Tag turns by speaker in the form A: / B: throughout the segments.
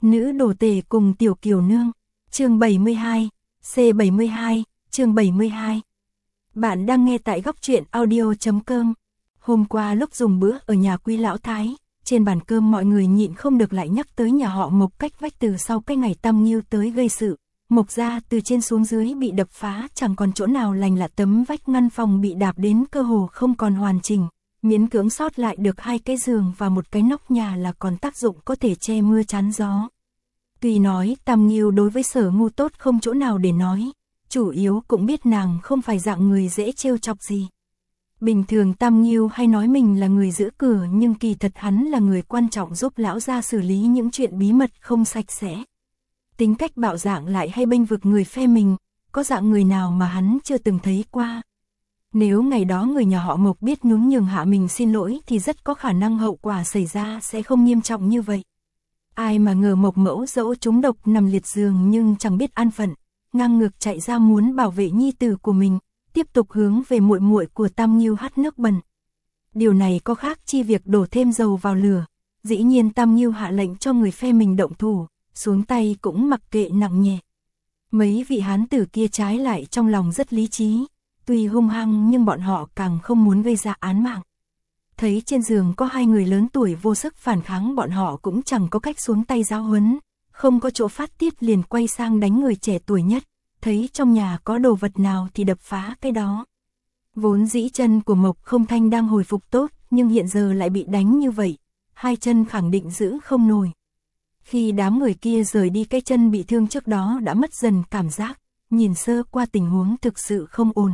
A: Nữ đồ tể cùng tiểu kiều nương. Chương 72, C72, chương 72. Bạn đang nghe tại góc truyện audio.com. Hôm qua lúc dùng bữa ở nhà Quý lão thái, trên bàn cơm mọi người nhịn không được lại nhắc tới nhà họ Mộc cách vách từ sau cái ngày Tam Nghiêu tới gây sự. Mộc gia từ trên xuống dưới bị đập phá, chẳng còn chỗ nào lành lạ, tấm vách ngăn phòng bị đạp đến cơ hồ không còn hoàn chỉnh, miễn cưỡng sót lại được 2 cái giường và một cái nóc nhà là còn tác dụng có thể che mưa chắn gió. Tuy nói Tam Nghiêu đối với Sở Ngu tốt không chỗ nào để nói, chủ yếu cũng biết nàng không phải dạng người dễ trêu chọc gì. Bình thường Tam Nghiêu hay nói mình là người giữ cửa, nhưng kỳ thật hắn là người quan trọng giúp lão gia xử lý những chuyện bí mật không sạch sẽ. Tính cách bạo dạn lại hay bênh vực người phe mình, có dạng người nào mà hắn chưa từng thấy qua. Nếu ngày đó người nhà họ Mộc biết nhún nhường hạ mình xin lỗi thì rất có khả năng hậu quả xảy ra sẽ không nghiêm trọng như vậy. Ai mà ngờ Mộc mẫu dẫu trúng độc nằm liệt giường nhưng chẳng biết an phận, ngang ngược chạy ra muốn bảo vệ nhi tử của mình, tiếp tục hướng về muội muội của Tam Nghiêu hắt nước bẩn. Điều này có khác chi việc đổ thêm dầu vào lửa. Dĩ nhiên Tam Nghiêu hạ lệnh cho người phe mình động thủ, xuống tay cũng mặc kệ nặng nhẹ. Mấy vị hán tử kia trái lại trong lòng rất lý trí, tuy hung hăng nhưng bọn họ càng không muốn gây ra án mạng. Thấy trên giường có 2 người lớn tuổi vô sức phản kháng, bọn họ cũng chẳng có cách xuống tay giáo huấn, không có chỗ phát tiết liền quay sang đánh người trẻ tuổi nhất, thấy trong nhà có đồ vật nào thì đập phá cái đó. Vốn dĩ chân của Mộc Không Thanh đang hồi phục tốt, nhưng hiện giờ lại bị đánh như vậy, 2 chân khẳng định giữ không nổi. Khi đám người kia rời đi, cái chân bị thương trước đó đã mất dần cảm giác, nhìn sơ qua tình huống thực sự không ổn.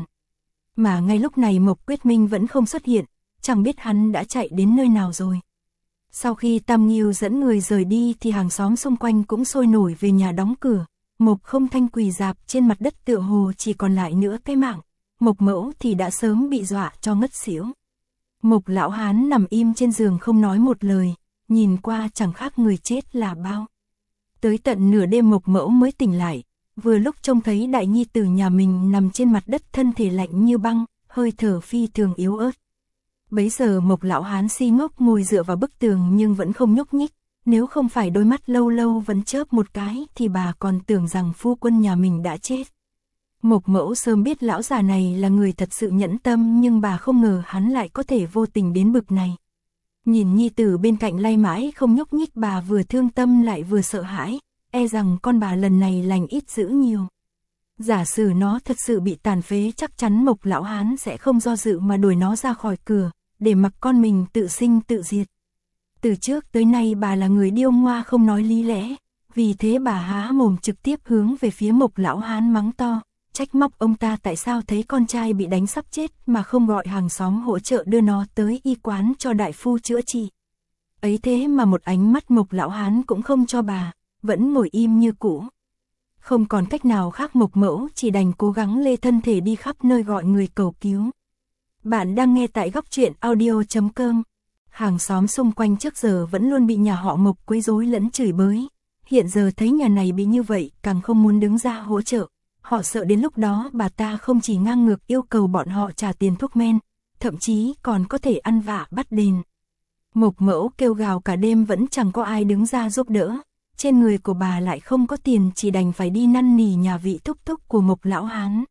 A: Mà ngay lúc này Mộc Quyết Minh vẫn không xuất hiện, chẳng biết hắn đã chạy đến nơi nào rồi. Sau khi Tam Nghiêu dẫn người rời đi thì hàng xóm xung quanh cũng sôi nổi về nhà đóng cửa. Mộc Không Thanh quỳ rạp trên mặt đất tựa hồ chỉ còn lại nửa cái mạng. Mộc mẫu thì đã sớm bị dọa cho ngất xỉu. Mộc lão hán nằm im trên giường không nói một lời, nhìn qua chẳng khác người chết là bao. Tới tận nửa đêm Mộc mẫu mới tỉnh lại, vừa lúc trông thấy đại nhi tử nhà mình nằm trên mặt đất, thân thể lạnh như băng, hơi thở phi thường yếu ớt. Bấy giờ Mộc lão hán si ngốc ngồi dựa vào bức tường nhưng vẫn không nhúc nhích, nếu không phải đôi mắt lâu lâu vẫn chớp một cái thì bà còn tưởng rằng phu quân nhà mình đã chết. Mộc mẫu sớm biết lão già này là người thật sự nhẫn tâm, nhưng bà không ngờ hắn lại có thể vô tình đến bực này. Nhìn nhi tử bên cạnh lay mãi không nhúc nhích, bà vừa thương tâm lại vừa sợ hãi, e rằng con bà lần này lành ít dữ nhiều. Giả sử nó thật sự bị tàn phế, chắc chắn Mộc lão hán sẽ không do dự mà đuổi nó ra khỏi cửa, để mặc con mình tự sinh tự diệt. Từ trước tới nay bà là người điêu ngoa không nói lý lẽ, vì thế bà há mồm trực tiếp hướng về phía Mộc lão hán mắng to, trách móc ông ta tại sao thấy con trai bị đánh sắp chết mà không gọi hàng xóm hỗ trợ đưa nó tới y quán cho đại phu chữa trị. Ấy thế mà một ánh mắt Mộc lão hán cũng không cho bà, vẫn ngồi im như cũ. Không còn cách nào khác, Mộc mẫu chỉ đành cố gắng lê thân thể đi khắp nơi gọi người cầu cứu. Bạn đang nghe tại góc truyện audio.com. Hàng xóm xung quanh trước giờ vẫn luôn bị nhà họ Mộc quấy rối lẫn chửi bới. Hiện giờ thấy nhà này bị như vậy càng không muốn đứng ra hỗ trợ. Họ sợ đến lúc đó bà ta không chỉ ngang ngược yêu cầu bọn họ trả tiền thuốc men, thậm chí còn có thể ăn vạ bắt đền. Mộc mẫu kêu gào cả đêm vẫn chẳng có ai đứng ra giúp đỡ. Trên người của bà lại không có tiền, chỉ đành phải đi năn nỉ nhà vị thúc thúc của Mộc lão hán.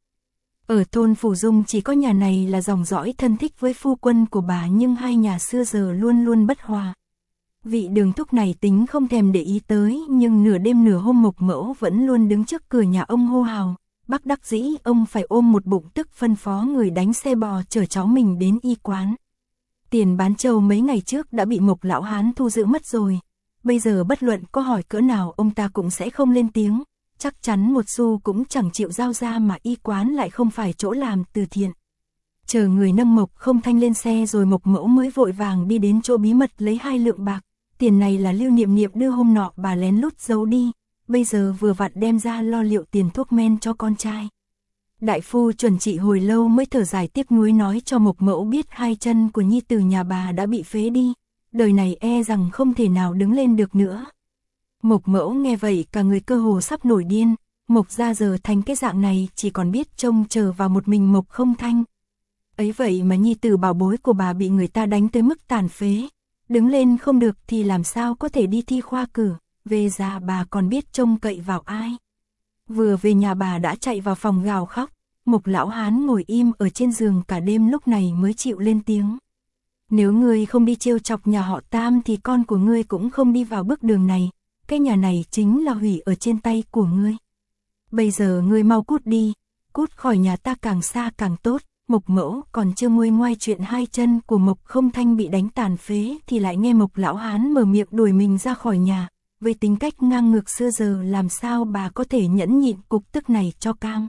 A: Ở thôn Phủ Dung chỉ có nhà này là dòng dõi thân thích với phu quân của bà, nhưng hai nhà xưa giờ luôn luôn bất hòa. Vị Đường thúc này tính không thèm để ý tới, nhưng nửa đêm nửa hôm Mộc mẫu vẫn luôn đứng trước cửa nhà ông hô hào. Bất đắc dĩ ông phải ôm một bụng tức phân phó người đánh xe bò chở cháu mình đến y quán. Tiền bán trâu mấy ngày trước đã bị Mộc lão hán thu giữ mất rồi. Bây giờ bất luận có hỏi cỡ nào ông ta cũng sẽ không lên tiếng, chắc chắn một xu cũng chẳng chịu giao ra, mà y quán lại không phải chỗ làm từ thiện. Chờ người nâng Mộc Không Thanh lên xe rồi Mộc mẫu mới vội vàng đi đến chỗ bí mật lấy 2 lượng bạc. Tiền này là Lưu Niệm Niệm đưa hôm nọ bà lén lút giấu đi, bây giờ vừa vặn đem ra lo liệu tiền thuốc men cho con trai. Đại phu chuẩn trị hồi lâu mới thở dài tiếc nuối nói cho Mộc mẫu biết 2 chân của nhi tử nhà bà đã bị phế đi, đời này e rằng không thể nào đứng lên được nữa. Mộc mẫu nghe vậy cả người cơ hồ sắp nổi điên. Mộc gia giờ thành cái dạng này chỉ còn biết trông chờ vào một mình Mộc Không Thanh. Ấy vậy mà nhi tử bảo bối của bà bị người ta đánh tới mức tàn phế, đứng lên không được thì làm sao có thể đi thi khoa cử, về già bà còn biết trông cậy vào ai. Vừa về nhà bà đã chạy vào phòng gào khóc, Mộc lão hán ngồi im ở trên giường cả đêm lúc này mới chịu lên tiếng. Nếu ngươi không đi trêu chọc nhà họ Tam thì con của ngươi cũng không đi vào bước đường này, cái nhà này chính là hủy ở trên tay của ngươi. Bây giờ ngươi mau cút đi, cút khỏi nhà ta càng xa càng tốt. Mộc mẫu còn chưa nguôi ngoai chuyện hai chân của Mộc Không Thanh bị đánh tàn phế thì lại nghe Mộc lão hán mở miệng đuổi mình ra khỏi nhà. Với tính cách ngang ngược xưa giờ làm sao bà có thể nhẫn nhịn cục tức này cho cam.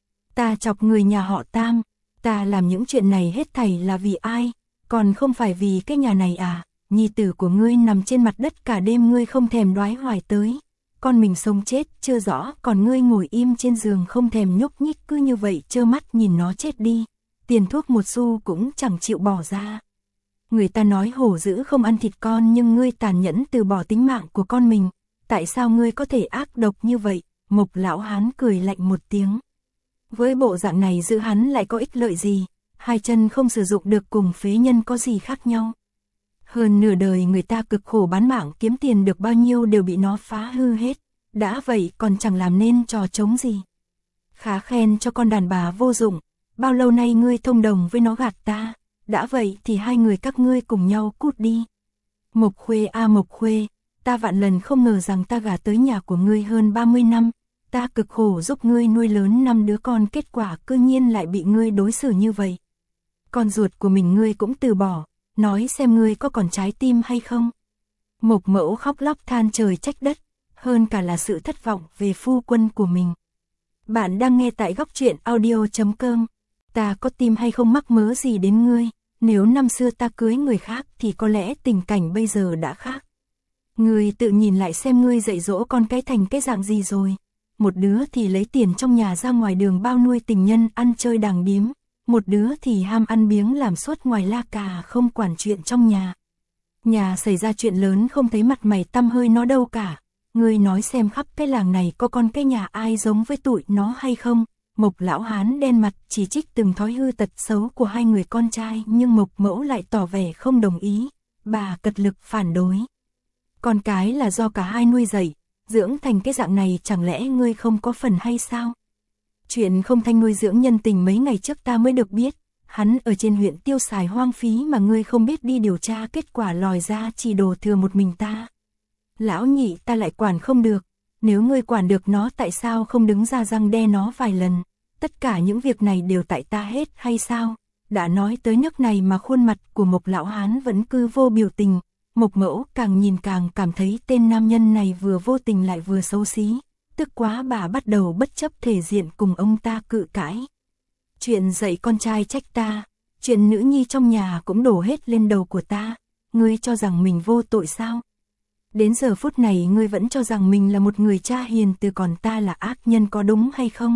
A: Ta chọc người nhà họ Tam, ta làm những chuyện này hết thảy là vì ai, còn không phải vì cái nhà này à? Nhi tử của ngươi nằm trên mặt đất cả đêm ngươi không thèm đoái hoài tới. Con mình sống chết chưa rõ, còn ngươi ngồi im trên giường không thèm nhúc nhích cứ như vậy trơ mắt nhìn nó chết đi. Tiền thuốc một xu cũng chẳng chịu bỏ ra. Người ta nói hổ dữ không ăn thịt con nhưng ngươi tàn nhẫn từ bỏ tính mạng của con mình. Tại sao ngươi có thể ác độc như vậy? Mộc lão hán cười lạnh một tiếng. Với bộ dạng này giữ hắn lại có ích lợi gì? Hai chân không sử dụng được cùng phế nhân có gì khác nhau? Hơn nửa đời người ta cực khổ bán mạng kiếm tiền được bao nhiêu đều bị nó phá hư hết. Đã vậy còn chẳng làm nên trò trống gì. Khá khen cho con đàn bà vô dụng. Bao lâu nay ngươi thông đồng với nó gạt ta, đã vậy thì hai người các ngươi cùng nhau cút đi. Mộc Khuê à Mộc Khuê, ta vạn lần không ngờ rằng ta gả tới nhà của ngươi hơn 30 năm, ta cực khổ giúp ngươi nuôi lớn 5 đứa con kết quả cư nhiên lại bị ngươi đối xử như vậy. Con ruột của mình ngươi cũng từ bỏ, nói xem ngươi có còn trái tim hay không. Mộc mẫu khóc lóc than trời trách đất, hơn cả là sự thất vọng về phu quân của mình. Bạn đang nghe tại góc truyện audio.com. Ta có tim hay không mắc mớ gì đến ngươi, nếu năm xưa ta cưới người khác thì có lẽ tình cảnh bây giờ đã khác. Ngươi tự nhìn lại xem ngươi dạy dỗ con cái thành cái dạng gì rồi. Một đứa thì lấy tiền trong nhà ra ngoài đường bao nuôi tình nhân ăn chơi đàng điếm, một đứa thì ham ăn biếng làm suốt ngoài la cà không quản chuyện trong nhà. Nhà xảy ra chuyện lớn không thấy mặt mày tăm hơi nó đâu cả. Ngươi nói xem khắp cái làng này có con cái nhà ai giống với tụi nó hay không? Mộc lão hán đen mặt chỉ trích từng thói hư tật xấu của hai người con trai nhưng Mộc mẫu lại tỏ vẻ không đồng ý. Bà cật lực phản đối. Con cái là do cả hai nuôi dạy, dưỡng thành cái dạng này chẳng lẽ ngươi không có phần hay sao? Chuyện Không Thanh nuôi dưỡng nhân tình mấy ngày trước ta mới được biết. Hắn ở trên huyện tiêu xài hoang phí mà ngươi không biết đi điều tra kết quả lòi ra chỉ đổ thừa một mình ta. Lão nhị ta lại quản không được, nếu ngươi quản được nó tại sao không đứng ra răng đe nó vài lần, tất cả những việc này đều tại ta hết hay sao? Đã nói tới nước này mà khuôn mặt của Mộc lão hán vẫn cứ vô biểu tình, Mộc mẫu càng nhìn càng cảm thấy tên nam nhân này vừa vô tình lại vừa xấu xí, tức quá bà bắt đầu bất chấp thể diện cùng ông ta cự cãi. Chuyện dạy con trai trách ta, chuyện nữ nhi trong nhà cũng đổ hết lên đầu của ta, ngươi cho rằng mình vô tội sao? Đến giờ phút này ngươi vẫn cho rằng mình là một người cha hiền từ còn ta là ác nhân có đúng hay không?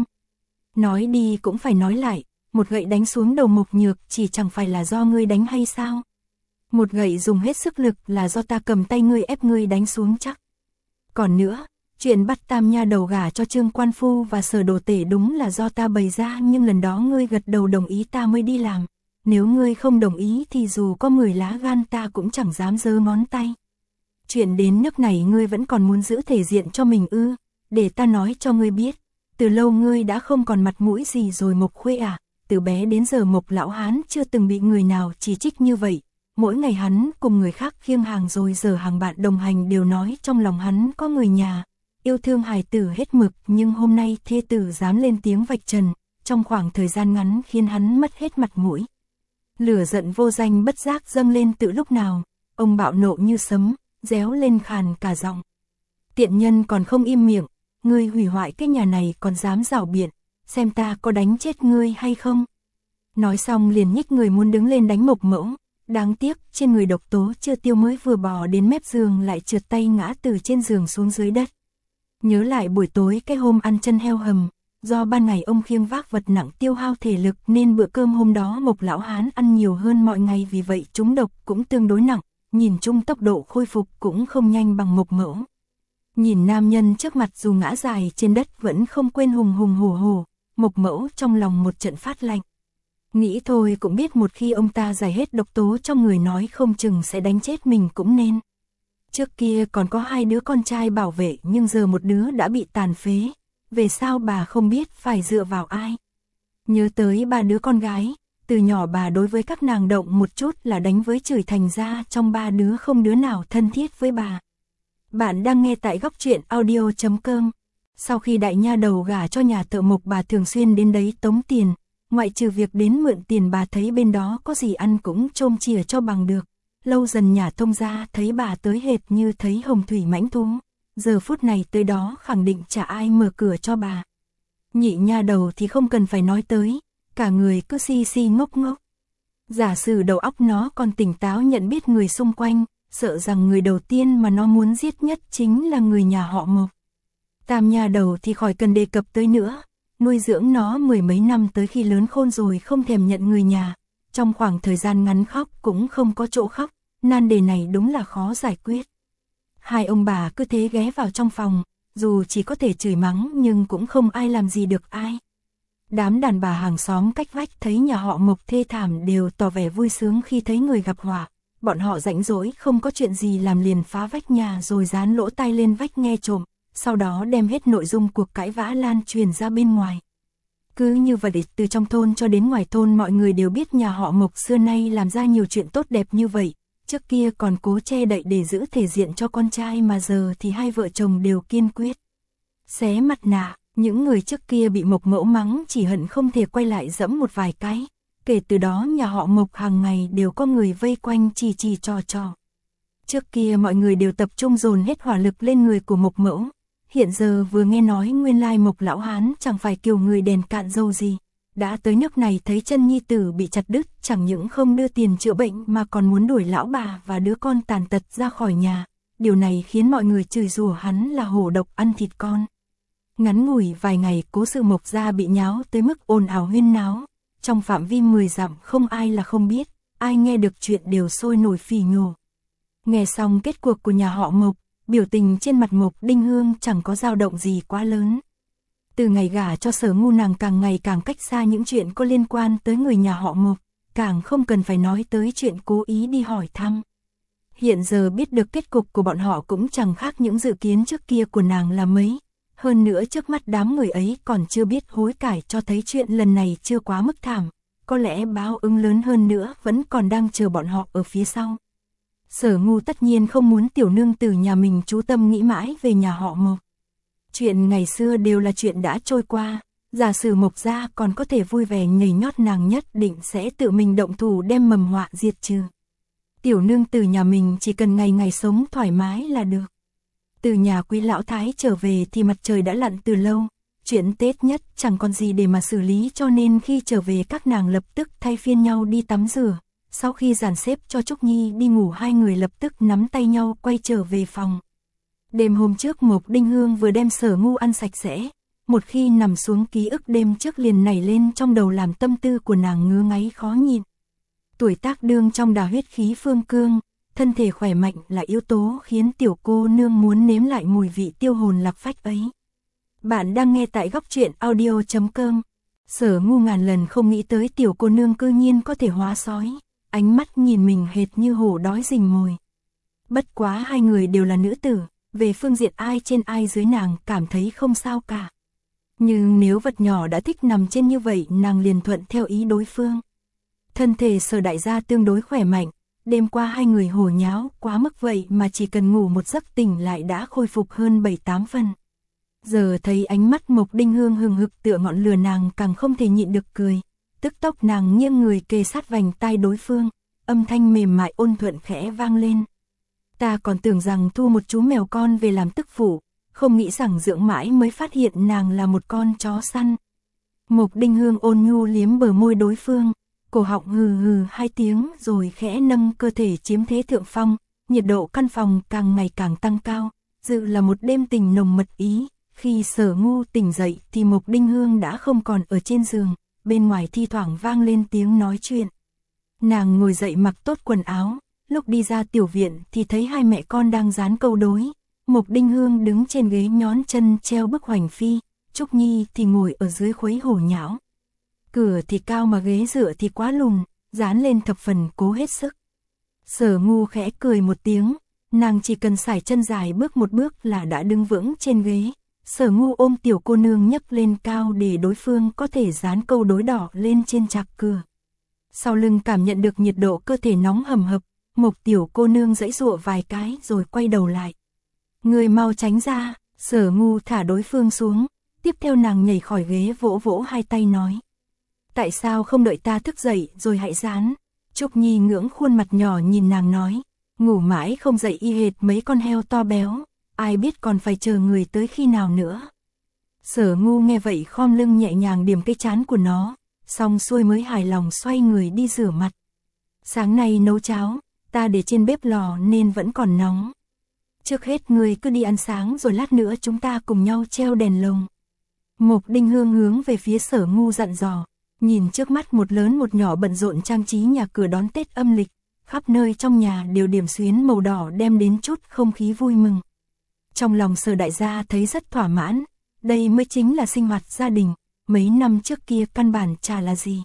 A: Nói đi cũng phải nói lại, một gậy đánh xuống đầu Mộc Nhược chỉ chẳng phải là do ngươi đánh hay sao? Một gậy dùng hết sức lực là do ta cầm tay ngươi ép ngươi đánh xuống chắc. Còn nữa, chuyện bắt Tam nha đầu gả cho Trương Quan Phu và Sở Đồ Tể đúng là do ta bày ra nhưng lần đó ngươi gật đầu đồng ý ta mới đi làm. Nếu ngươi không đồng ý thì dù có 10 lá gan ta cũng chẳng dám giơ ngón tay. Chuyện đến nước này ngươi vẫn còn muốn giữ thể diện cho mình ư? Để ta nói cho ngươi biết, từ lâu ngươi đã không còn mặt mũi gì rồi Mộc Khuê à, từ bé đến giờ Mộc lão hán chưa từng bị người nào chỉ trích như vậy. Mỗi ngày hắn cùng người khác khiêng hàng rồi giờ hàng bạn đồng hành đều nói trong lòng hắn có người nhà, yêu thương hài tử hết mực nhưng hôm nay thê tử dám lên tiếng vạch trần, trong khoảng thời gian ngắn khiến hắn mất hết mặt mũi. Lửa giận vô danh bất giác dâng lên từ lúc nào, ông bạo nộ như sấm, réo lên khàn cả giọng. Tiện nhân còn không im miệng, ngươi hủy hoại cái nhà này còn dám rảo biện, xem ta có đánh chết ngươi hay không. Nói xong liền nhích người muốn đứng lên đánh Mộc mẫu, đáng tiếc trên người độc tố chưa tiêu mới vừa bò đến mép giường lại trượt tay ngã từ trên giường xuống dưới đất. Nhớ lại buổi tối cái hôm ăn chân heo hầm, do ban ngày ông khiêng vác vật nặng tiêu hao thể lực nên bữa cơm hôm đó Mộc lão hán ăn nhiều hơn mọi ngày vì vậy trúng độc cũng tương đối nặng, nhìn chung tốc độ khôi phục cũng không nhanh bằng Mộc mẫu. Nhìn nam nhân trước mặt dù ngã dài trên đất vẫn không quên hùng hùng hổ hổ, Mộc mẫu trong lòng một trận phát lạnh. Nghĩ thôi cũng biết một khi ông ta giải hết độc tố trong người nói không chừng sẽ đánh chết mình cũng nên. Trước kia còn có 2 đứa con trai bảo vệ nhưng giờ một đứa đã bị tàn phế, về sau bà không biết phải dựa vào ai. Nhớ tới 3 đứa con gái, từ nhỏ bà đối với các nàng động một chút là đánh với chửi, thành ra trong 3 đứa không đứa nào thân thiết với bà. Bạn đang nghe tại góc truyện audio.com. Sau khi đại nha đầu gả cho nhà thợ mộc, bà thường xuyên đến đấy tống tiền, ngoại trừ việc đến mượn tiền, bà thấy bên đó có gì ăn cũng trôm chìa cho bằng được. Lâu dần nhà thông gia thấy bà tới hệt như thấy hồng thủy mãnh thú, giờ phút này tới đó khẳng định chả ai mở cửa cho bà. Nhị nha đầu thì không cần phải nói tới, cả người cứ si si ngốc ngốc. Giả sử đầu óc nó còn tỉnh táo nhận biết người xung quanh, sợ rằng người đầu tiên mà nó muốn giết nhất chính là người nhà họ Mộc. Tam nha đầu thì khỏi cần đề cập tới nữa, nuôi dưỡng nó 10 mấy năm tới khi lớn khôn rồi không thèm nhận người nhà, trong khoảng thời gian ngắn khóc cũng không có chỗ khóc, nan đề này đúng là khó giải quyết. Hai ông bà cứ thế ghé vào trong phòng, dù chỉ có thể chửi mắng nhưng cũng không ai làm gì được ai. Đám đàn bà hàng xóm cách vách thấy nhà họ Mộc thê thảm đều tỏ vẻ vui sướng khi thấy người gặp họa. Bọn họ rảnh rỗi không có chuyện gì làm liền phá vách nhà rồi dán lỗ tai lên vách nghe trộm, sau đó đem hết nội dung cuộc cãi vã lan truyền ra bên ngoài. Cứ như vậy từ trong thôn cho đến ngoài thôn mọi người đều biết nhà họ Mộc xưa nay làm ra nhiều chuyện tốt đẹp như vậy. Trước kia còn cố che đậy để giữ thể diện cho con trai mà giờ thì hai vợ chồng đều kiên quyết xé mặt nạ. Những người trước kia bị Mộc mẫu mắng chỉ hận không thể quay lại dẫm một vài cái. Kể từ đó nhà họ Mộc hàng ngày đều có người vây quanh chỉ trò. Trước kia mọi người đều tập trung dồn hết hỏa lực lên người của Mộc mẫu. Hiện giờ vừa nghe nói nguyên lai Mộc lão hán chẳng phải kiểu người đèn cạn dầu gì. Đã tới nước này thấy chân nhi tử bị chặt đứt, chẳng những không đưa tiền chữa bệnh mà còn muốn đuổi lão bà và đứa con tàn tật ra khỏi nhà. Điều này khiến mọi người chửi rủa hắn là hổ độc ăn thịt con. Ngắn ngủi vài ngày cố sự Mộc gia bị nháo tới mức ồn ào huyên náo. Trong phạm vi 10 dặm không ai là không biết, ai nghe được chuyện đều sôi nổi phỉ nhổ. Nghe xong kết cuộc của nhà họ Mộc, biểu tình trên mặt Mộc Đinh Hương chẳng có dao động gì quá lớn. Từ ngày gả cho Sở Ngu nàng càng ngày càng cách xa những chuyện có liên quan tới người nhà họ Mộc, càng không cần phải nói tới chuyện cố ý đi hỏi thăm. Hiện giờ biết được kết cục của bọn họ cũng chẳng khác những dự kiến trước kia của nàng là mấy. Hơn nữa trước mắt đám người ấy còn chưa biết hối cải cho thấy chuyện lần này chưa quá mức thảm. Có lẽ báo ứng lớn hơn nữa vẫn còn đang chờ bọn họ ở phía sau. Sở Ngu tất nhiên không muốn tiểu nương tử nhà mình chú tâm nghĩ mãi về nhà họ Mộc. Chuyện ngày xưa đều là chuyện đã trôi qua, giả sử Mộc gia còn có thể vui vẻ nhảy nhót nàng nhất định sẽ tự mình động thủ đem mầm họa diệt trừ. Tiểu nương tử nhà mình chỉ cần ngày ngày sống thoải mái là được. Từ nhà quý lão thái trở về thì mặt trời đã lặn từ lâu, chuyện Tết nhất chẳng còn gì để mà xử lý cho nên khi trở về các nàng lập tức thay phiên nhau đi tắm rửa. Sau khi dàn xếp cho Trúc Nhi đi ngủ hai người lập tức nắm tay nhau quay trở về phòng. Đêm hôm trước Mộc Đinh Hương vừa đem Sở Ngu ăn sạch sẽ, một khi nằm xuống ký ức đêm trước liền nảy lên trong đầu làm tâm tư của nàng ngứa ngáy khó nhịn. Tuổi tác đương trong đà huyết khí phương cương, thân thể khỏe mạnh là yếu tố khiến tiểu cô nương muốn nếm lại mùi vị tiêu hồn lạc phách ấy. Bạn đang nghe tại góc truyện audio.com. Sở Ngu ngàn lần không nghĩ tới tiểu cô nương cư nhiên có thể hóa sói, ánh mắt nhìn mình hệt như hổ đói rình mồi. Bất quá hai người đều là nữ tử, về phương diện ai trên ai dưới nàng cảm thấy không sao cả. Nhưng nếu vật nhỏ đã thích nằm trên như vậy nàng liền thuận theo ý đối phương. Thân thể Sở đại gia tương đối khỏe mạnh, đêm qua hai người hồ nháo quá mức vậy mà chỉ cần ngủ một giấc tỉnh lại đã khôi phục hơn 7-8 phần. Giờ thấy ánh mắt Mộc Đinh Hương hừng hực tựa ngọn lửa nàng càng không thể nhịn được cười. Tức tốc nàng nghiêng người kề sát vành tai đối phương, âm thanh mềm mại ôn thuận khẽ vang lên. Ta còn tưởng rằng thu một chú mèo con về làm tức phụ, không nghĩ rằng dưỡng mãi mới phát hiện nàng là một con chó săn. Mộc Đinh Hương ôn nhu liếm bờ môi đối phương, cổ họng hừ hừ hai tiếng rồi khẽ nâng cơ thể chiếm thế thượng phong, nhiệt độ căn phòng càng ngày càng tăng cao, dự là một đêm tình nồng mật ý. Khi Sở Ngu tỉnh dậy thì Mộc Đinh Hương đã không còn ở trên giường, bên ngoài thi thoảng vang lên tiếng nói chuyện. Nàng ngồi dậy mặc tốt quần áo, lúc đi ra tiểu viện thì thấy hai mẹ con đang dán câu đối. Mộc Đinh Hương đứng trên ghế nhón chân treo bức hoành phi, Trúc Nhi thì ngồi ở dưới khuấy hổ nhão. Cửa thì cao mà ghế dựa thì quá lùn, dán lên thập phần cố hết sức. Sở Ngu khẽ cười một tiếng, nàng chỉ cần sải chân dài bước một bước là đã đứng vững trên ghế. Sở Ngu ôm tiểu cô nương nhấc lên cao để đối phương có thể dán câu đối đỏ lên trên chạc cửa. Sau lưng cảm nhận được nhiệt độ cơ thể nóng hầm hập, Mộc tiểu cô nương giãy giụa vài cái rồi quay đầu lại. Người mau tránh ra, Sở Ngu thả đối phương xuống, tiếp theo nàng nhảy khỏi ghế vỗ vỗ hai tay nói. Tại sao không đợi ta thức dậy rồi hãy dán? Trúc Nhi ngưỡng khuôn mặt nhỏ nhìn nàng nói, ngủ mãi không dậy y hệt mấy con heo to béo, ai biết còn phải chờ người tới khi nào nữa. Sở Ngu nghe vậy khom lưng nhẹ nhàng điểm cái trán của nó, xong xuôi mới hài lòng xoay người đi rửa mặt. Sáng nay nấu cháo, ta để trên bếp lò nên vẫn còn nóng. Trước hết người cứ đi ăn sáng rồi lát nữa chúng ta cùng nhau treo đèn lồng. Mộc Đinh Hương hướng về phía Sở Ngu dặn dò, nhìn trước mắt một lớn một nhỏ bận rộn trang trí nhà cửa đón Tết âm lịch, khắp nơi trong nhà đều điểm xuyến màu đỏ đem đến chút không khí vui mừng. Trong lòng Sở đại gia thấy rất thỏa mãn, đây mới chính là sinh hoạt gia đình, mấy năm trước kia căn bản chả là gì.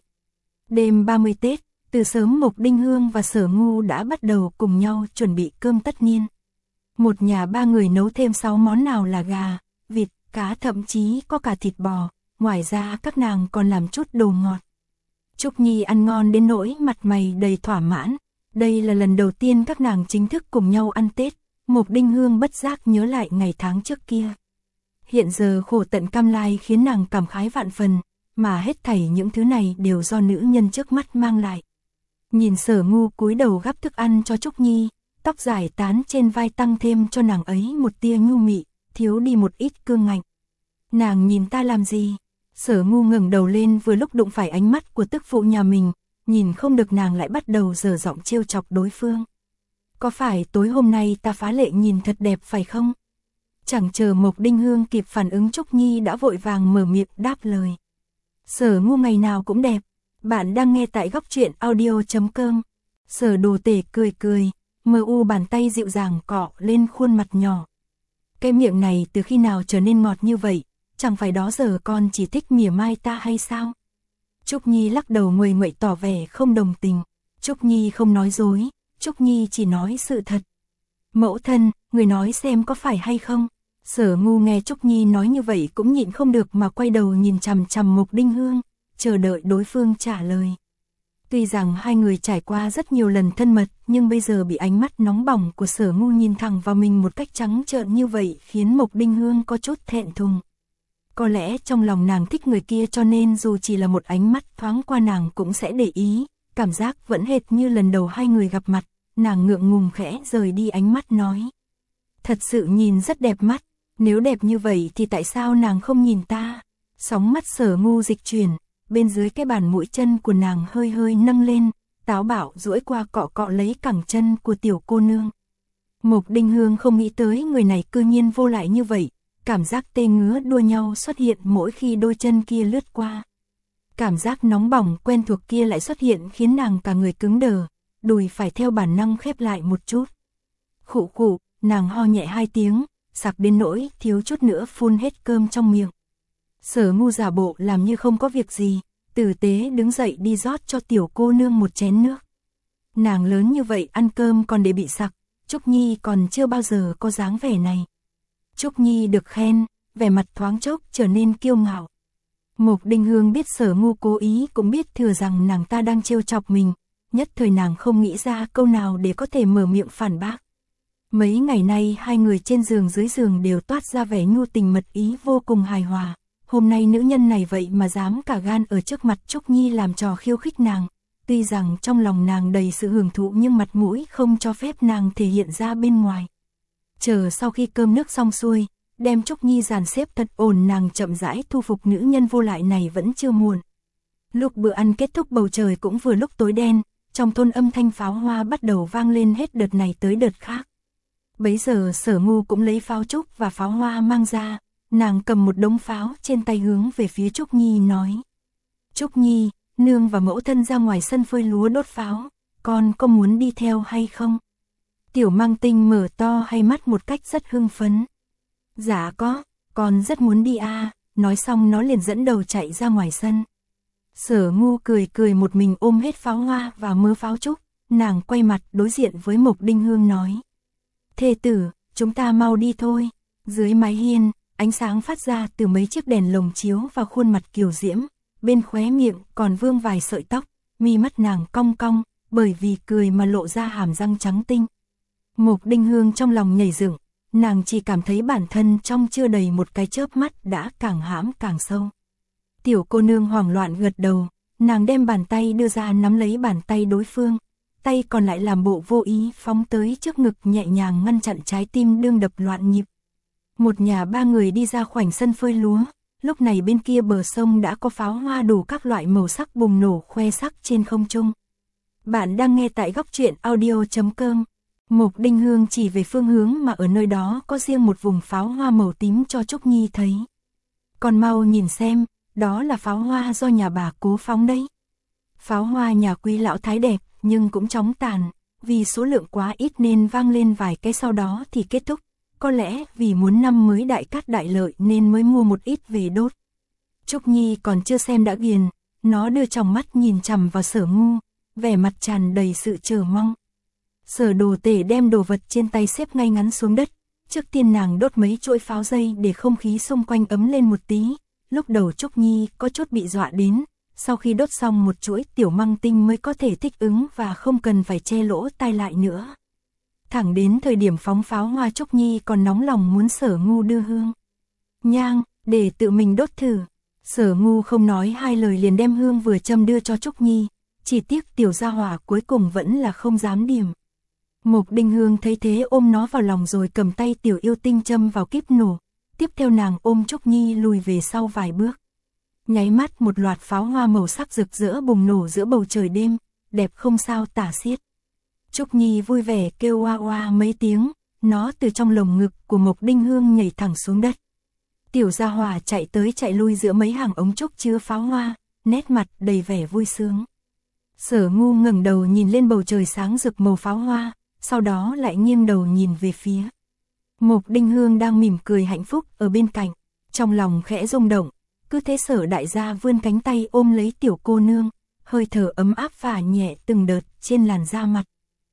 A: Đêm 30 Tết, từ sớm Mộc Đinh Hương và Sở Ngu đã bắt đầu cùng nhau chuẩn bị cơm tất niên. Một nhà ba người nấu thêm 6 món, nào là gà, vịt, cá, thậm chí có cả thịt bò, ngoài ra các nàng còn làm chút đồ ngọt. Trúc Nhi ăn ngon đến nỗi mặt mày đầy thỏa mãn, đây là lần đầu tiên các nàng chính thức cùng nhau ăn Tết. Mộc Đinh Hương bất giác nhớ lại ngày tháng trước kia. Hiện giờ khổ tận cam lai khiến nàng cảm khái vạn phần, mà hết thảy những thứ này đều do nữ nhân trước mắt mang lại. Nhìn Sở Ngu cúi đầu gắp thức ăn cho Trúc Nhi, tóc dài tán trên vai tăng thêm cho nàng ấy một tia nhu mị, thiếu đi một ít cương ngạnh. Nàng nhìn ta làm gì? Sở Ngu ngẩng đầu lên vừa lúc đụng phải ánh mắt của tức phụ nhà mình, nhìn không được nàng lại bắt đầu giở giọng trêu chọc đối phương. Có phải tối hôm nay ta phá lệ nhìn thật đẹp phải không? Chẳng chờ Mộc Đinh Hương kịp phản ứng, Trúc Nhi đã vội vàng mở miệng đáp lời. Sở Ngu ngày nào cũng đẹp. Bạn đang nghe tại góc truyện audio.com. Sở Đồ Tể cười cười, mờ u bàn tay dịu dàng cọ lên khuôn mặt nhỏ. Cái miệng này từ khi nào trở nên ngọt như vậy, chẳng phải đó giờ con chỉ thích mỉa mai ta hay sao? Trúc Nhi lắc đầu nguầy nguậy tỏ vẻ không đồng tình. Trúc Nhi không nói dối, Trúc Nhi chỉ nói sự thật. Mẫu thân, người nói xem có phải hay không? Sở Ngu nghe Trúc Nhi nói như vậy cũng nhịn không được mà quay đầu nhìn chằm chằm Mộc Đinh Hương, chờ đợi đối phương trả lời. Tuy rằng hai người trải qua rất nhiều lần thân mật, nhưng bây giờ bị ánh mắt nóng bỏng của Sở Ngu nhìn thẳng vào mình một cách trắng trợn như vậy khiến Mộc Đinh Hương có chút thẹn thùng. Có lẽ trong lòng nàng thích người kia cho nên dù chỉ là một ánh mắt thoáng qua nàng cũng sẽ để ý, cảm giác vẫn hệt như lần đầu hai người gặp mặt, nàng ngượng ngùng khẽ rời đi ánh mắt nói. Thật sự nhìn rất đẹp mắt, nếu đẹp như vậy thì tại sao nàng không nhìn ta? Sóng mắt Sở Ngu dịch chuyển, bên dưới cái bàn mũi chân của nàng hơi hơi nâng lên, táo bạo duỗi qua cọ cọ lấy cẳng chân của tiểu cô nương. Mộc Đinh Hương không nghĩ tới người này cư nhiên vô lại như vậy, cảm giác tê ngứa đua nhau xuất hiện mỗi khi đôi chân kia lướt qua. Cảm giác nóng bỏng quen thuộc kia lại xuất hiện khiến nàng cả người cứng đờ, đùi phải theo bản năng khép lại một chút. Khụ khụ, nàng ho nhẹ hai tiếng, sặc đến nỗi thiếu chút nữa phun hết cơm trong miệng. Sở Ngu giả bộ làm như không có việc gì, tử tế đứng dậy đi rót cho tiểu cô nương một chén nước. Nàng lớn như vậy ăn cơm còn để bị sặc, Trúc Nhi còn chưa bao giờ có dáng vẻ này. Trúc Nhi được khen, vẻ mặt thoáng chốc trở nên kiêu ngạo. Mộc Đinh Hương biết Sở Ngu cố ý cũng biết thừa rằng nàng ta đang trêu chọc mình, nhất thời nàng không nghĩ ra câu nào để có thể mở miệng phản bác. Mấy ngày nay hai người trên giường dưới giường đều toát ra vẻ nhu tình mật ý vô cùng hài hòa. Hôm nay nữ nhân này vậy mà dám cả gan ở trước mặt Trúc Nhi làm trò khiêu khích nàng. Tuy rằng trong lòng nàng đầy sự hưởng thụ nhưng mặt mũi không cho phép nàng thể hiện ra bên ngoài. Chờ sau khi cơm nước xong xuôi, đem Trúc Nhi dàn xếp thật ổn, nàng chậm rãi thu phục nữ nhân vô lại này vẫn chưa muộn. Lúc bữa ăn kết thúc bầu trời cũng vừa lúc tối đen, trong thôn âm thanh pháo hoa bắt đầu vang lên hết đợt này tới đợt khác. Bấy giờ Sở Ngu cũng lấy pháo trúc và pháo hoa mang ra, nàng cầm một đống pháo trên tay hướng về phía Trúc Nhi nói. Trúc Nhi, nương và mẫu thân ra ngoài sân phơi lúa đốt pháo, con có muốn đi theo hay không? Tiểu Mang Tinh mở to hai mắt một cách rất hưng phấn. Dạ có, con rất muốn đi a. Nói xong nó liền dẫn đầu chạy ra ngoài sân. Sở Ngu cười cười một mình ôm hết pháo hoa và mớ pháo trúc, nàng quay mặt đối diện với Mộc Đinh Hương nói. Thê tử, chúng ta mau đi thôi. Dưới mái hiên, ánh sáng phát ra từ mấy chiếc đèn lồng chiếu vào khuôn mặt kiều diễm, bên khóe miệng còn vương vài sợi tóc, mi mắt nàng cong cong, bởi vì cười mà lộ ra hàm răng trắng tinh. Mộc Đinh Hương trong lòng nhảy dựng, nàng chỉ cảm thấy bản thân trong chưa đầy một cái chớp mắt đã càng hãm càng sâu. Tiểu cô nương hoảng loạn gật đầu, nàng đem bàn tay đưa ra nắm lấy bàn tay đối phương, tay còn lại làm bộ vô ý phóng tới trước ngực nhẹ nhàng ngăn chặn trái tim đương đập loạn nhịp. Một nhà ba người đi ra khoảnh sân phơi lúa, lúc này bên kia bờ sông đã có pháo hoa đủ các loại màu sắc bùng nổ khoe sắc trên không trung. Bạn đang nghe tại góc truyện audio.com. Mộc Đinh Hương chỉ về phương hướng mà ở nơi đó có riêng một vùng pháo hoa màu tím cho Trúc Nhi thấy. Còn mau nhìn xem, đó là pháo hoa do nhà bà Cố phóng đấy. Pháo hoa nhà Quý lão thái đẹp, nhưng cũng chóng tàn, vì số lượng quá ít nên vang lên vài cái sau đó thì kết thúc. Có lẽ vì muốn năm mới đại cát đại lợi nên mới mua một ít về đốt. Trúc Nhi còn chưa xem đã ghiền, nó đưa tròng mắt nhìn chằm vào Sở Ngu, vẻ mặt tràn đầy sự chờ mong. Sở Đồ Tể đem đồ vật trên tay xếp ngay ngắn xuống đất, trước tiên nàng đốt mấy chuỗi pháo dây để không khí xung quanh ấm lên một tí. Lúc đầu Trúc Nhi có chút bị dọa đến, sau khi đốt xong một chuỗi Tiểu Măng Tinh mới có thể thích ứng và không cần phải che lỗ tai lại nữa. Thẳng đến thời điểm phóng pháo hoa Trúc Nhi còn nóng lòng muốn Sở Ngu đưa hương nhang, để tự mình đốt thử. Sở Ngu không nói hai lời liền đem hương vừa châm đưa cho Trúc Nhi, chỉ tiếc tiểu gia hỏa cuối cùng vẫn là không dám điểm. Mộc Đinh Hương thấy thế ôm nó vào lòng rồi cầm tay tiểu yêu tinh châm vào kíp nổ, tiếp theo nàng ôm Trúc Nhi lùi về sau vài bước. Nháy mắt một loạt pháo hoa màu sắc rực rỡ bùng nổ giữa bầu trời đêm, đẹp không sao tả xiết. Trúc Nhi vui vẻ kêu oa oa mấy tiếng, nó từ trong lồng ngực của Mộc Đinh Hương nhảy thẳng xuống đất. Tiểu gia hỏa chạy tới chạy lui giữa mấy hàng ống trúc chứa pháo hoa, nét mặt đầy vẻ vui sướng. Sở Ngu ngẩng đầu nhìn lên bầu trời sáng rực màu pháo hoa, sau đó lại nghiêng đầu nhìn về phía Mộc Đinh Hương đang mỉm cười hạnh phúc ở bên cạnh, trong lòng khẽ rung động, cứ thế Sở đại gia vươn cánh tay ôm lấy tiểu cô nương, hơi thở ấm áp phả nhẹ từng đợt trên làn da mặt.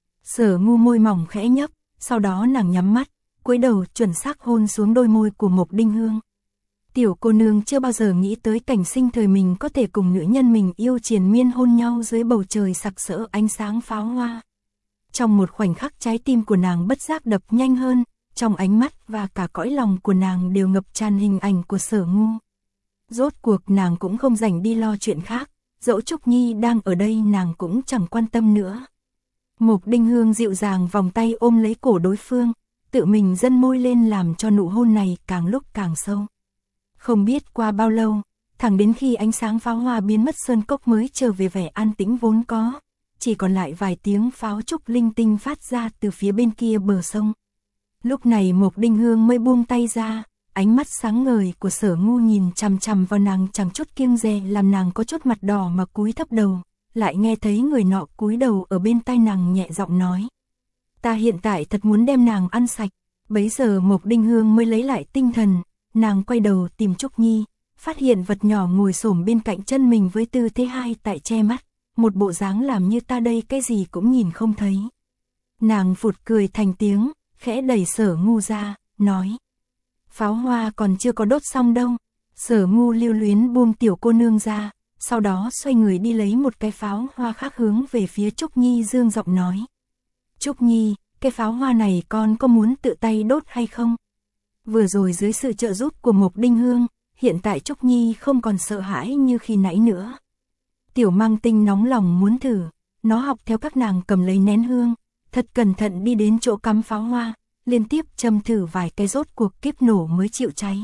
A: Sở Ngu môi mỏng khẽ nhấp, sau đó nàng nhắm mắt, cúi đầu chuẩn xác hôn xuống đôi môi của Mộc Đinh Hương. Tiểu cô nương chưa bao giờ nghĩ tới cảnh sinh thời mình có thể cùng nữ nhân mình yêu triền miên hôn nhau dưới bầu trời sặc sỡ ánh sáng pháo hoa. Trong một khoảnh khắc trái tim của nàng bất giác đập nhanh hơn, trong ánh mắt và cả cõi lòng của nàng đều ngập tràn hình ảnh của Sở Ngu. Rốt cuộc nàng cũng không rảnh đi lo chuyện khác, dẫu Trúc Nhi đang ở đây nàng cũng chẳng quan tâm nữa. Mộc Đinh Hương dịu dàng vòng tay ôm lấy cổ đối phương, tự mình dâng môi lên làm cho nụ hôn này càng lúc càng sâu. Không biết qua bao lâu, thẳng đến khi ánh sáng pháo hoa biến mất sơn cốc mới trở về vẻ an tĩnh vốn có, chỉ còn lại vài tiếng pháo trúc linh tinh phát ra từ phía bên kia bờ sông. Lúc này Mộc Đinh Hương mới buông tay ra, ánh mắt sáng ngời của Sở Ngu nhìn chằm chằm vào nàng chẳng chút kiêng dè làm nàng có chút mặt đỏ mà cúi thấp đầu, lại nghe thấy người nọ cúi đầu ở bên tai nàng nhẹ giọng nói: "Ta hiện tại thật muốn đem nàng ăn sạch." Bấy giờ Mộc Đinh Hương mới lấy lại tinh thần, nàng quay đầu tìm Trúc Nhi, phát hiện vật nhỏ ngồi xổm bên cạnh chân mình với tư thế hai tại che mắt, một bộ dáng làm như ta đây cái gì cũng nhìn không thấy. Nàng phụt cười thành tiếng, khẽ đẩy Sở Ngu ra, nói: "Pháo hoa còn chưa có đốt xong đâu." Sở Ngu lưu luyến buông tiểu cô nương ra, sau đó xoay người đi lấy một cái pháo hoa khác hướng về phía Trúc Nhi dương giọng nói: "Trúc Nhi, cái pháo hoa này con có muốn tự tay đốt hay không?" Vừa rồi dưới sự trợ giúp của Mộc Đinh Hương, hiện tại Trúc Nhi không còn sợ hãi như khi nãy nữa. Tiểu Mang Tinh nóng lòng muốn thử, nó học theo các nàng cầm lấy nén hương, thật cẩn thận đi đến chỗ cắm pháo hoa, liên tiếp châm thử vài cái rốt cuộc kíp nổ mới chịu cháy.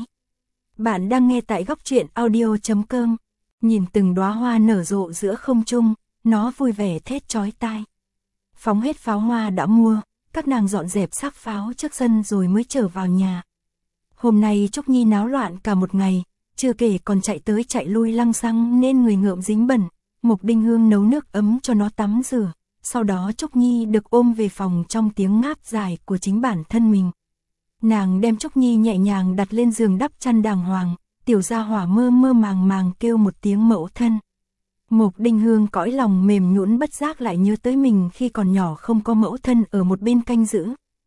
A: Bạn đang nghe tại góc truyện audio.com. Nhìn từng đóa hoa nở rộ giữa không trung, nó vui vẻ thét chói tai. Phóng hết pháo hoa đã mua, các nàng dọn dẹp xác pháo trước sân rồi mới trở vào nhà. Hôm nay Trúc Nhi náo loạn cả một ngày, chưa kể còn chạy tới chạy lui lăng xăng nên người ngợm dính bẩn. Mộc Đinh Hương nấu nước ấm cho nó tắm rửa, sau đó Trúc Nhi được ôm về phòng trong tiếng ngáp dài của chính bản thân mình. Nàng đem Trúc Nhi nhẹ nhàng đặt lên giường đắp chăn đàng hoàng, tiểu gia hỏa mơ mơ màng màng kêu một tiếng mẫu thân. Mộc Đinh Hương cõi lòng mềm nhũn bất giác lại nhớ tới mình khi còn nhỏ không có mẫu thân ở một bên canh giữ,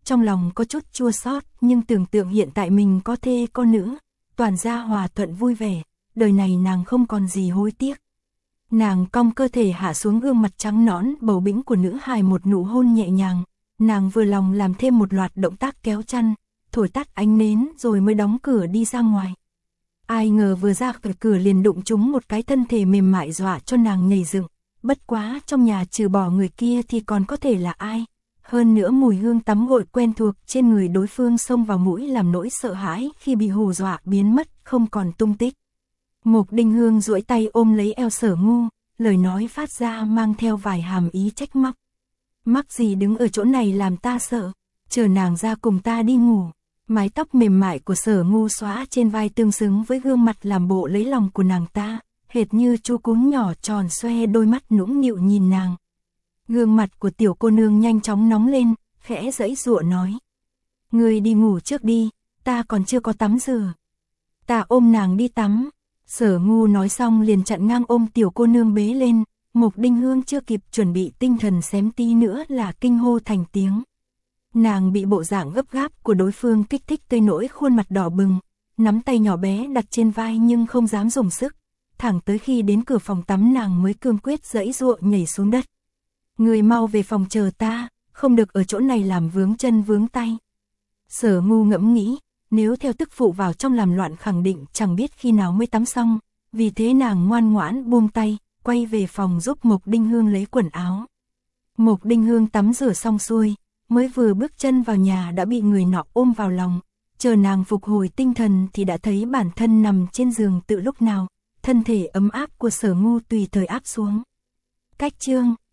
A: trong lòng có chút chua xót, nhưng tưởng tượng hiện tại mình có thê có nữ, toàn gia hòa thuận vui vẻ, đời này nàng không còn gì hối tiếc. Nàng cong cơ thể hạ xuống gương mặt trắng nõn bầu bĩnh của nữ hài một nụ hôn nhẹ nhàng, nàng vừa lòng làm thêm một loạt động tác kéo chăn, thổi tắt ánh nến rồi mới đóng cửa đi ra ngoài. Ai ngờ vừa ra cửa liền đụng trúng một cái thân thể mềm mại dọa cho nàng nhảy dựng, bất quá trong nhà trừ bỏ người kia thì còn có thể là ai. Hơn nữa mùi hương tắm gội quen thuộc trên người đối phương xông vào mũi làm nỗi sợ hãi khi bị hù dọa biến mất không còn tung tích. Mộc Đinh Hương duỗi tay ôm lấy eo Sở Ngu, lời nói phát ra mang theo vài hàm ý trách móc. Mắc gì đứng ở chỗ này làm ta sợ, chờ nàng ra cùng ta đi ngủ. Mái tóc mềm mại của Sở Ngu xõa trên vai tương xứng với gương mặt làm bộ lấy lòng của nàng ta, hệt như chú cún nhỏ tròn xoe đôi mắt nũng nịu nhìn nàng. Gương mặt của tiểu cô nương nhanh chóng nóng lên, khẽ giãy giụa nói. Ngươi đi ngủ trước đi, ta còn chưa có tắm rửa. Ta ôm nàng đi tắm. Sở Ngu nói xong liền chặn ngang ôm tiểu cô nương bế lên, Mộc Đinh Hương chưa kịp chuẩn bị tinh thần xém tí nữa là kinh hô thành tiếng. Nàng bị bộ dạng gấp gáp của đối phương kích thích tới nỗi khuôn mặt đỏ bừng, nắm tay nhỏ bé đặt trên vai nhưng không dám dùng sức, thẳng tới khi đến cửa phòng tắm nàng mới cương quyết giãy giụa nhảy xuống đất. Người mau về phòng chờ ta, không được ở chỗ này làm vướng chân vướng tay. Sở Ngu ngẫm nghĩ, nếu theo tức phụ vào trong làm loạn khẳng định chẳng biết khi nào mới tắm xong, vì thế nàng ngoan ngoãn buông tay, quay về phòng giúp Mộc Đinh Hương lấy quần áo. Mộc Đinh Hương tắm rửa xong xuôi, mới vừa bước chân vào nhà đã bị người nọ ôm vào lòng, chờ nàng phục hồi tinh thần thì đã thấy bản thân nằm trên giường tự lúc nào, thân thể ấm áp của Sở Ngu tùy thời áp xuống. Cách chương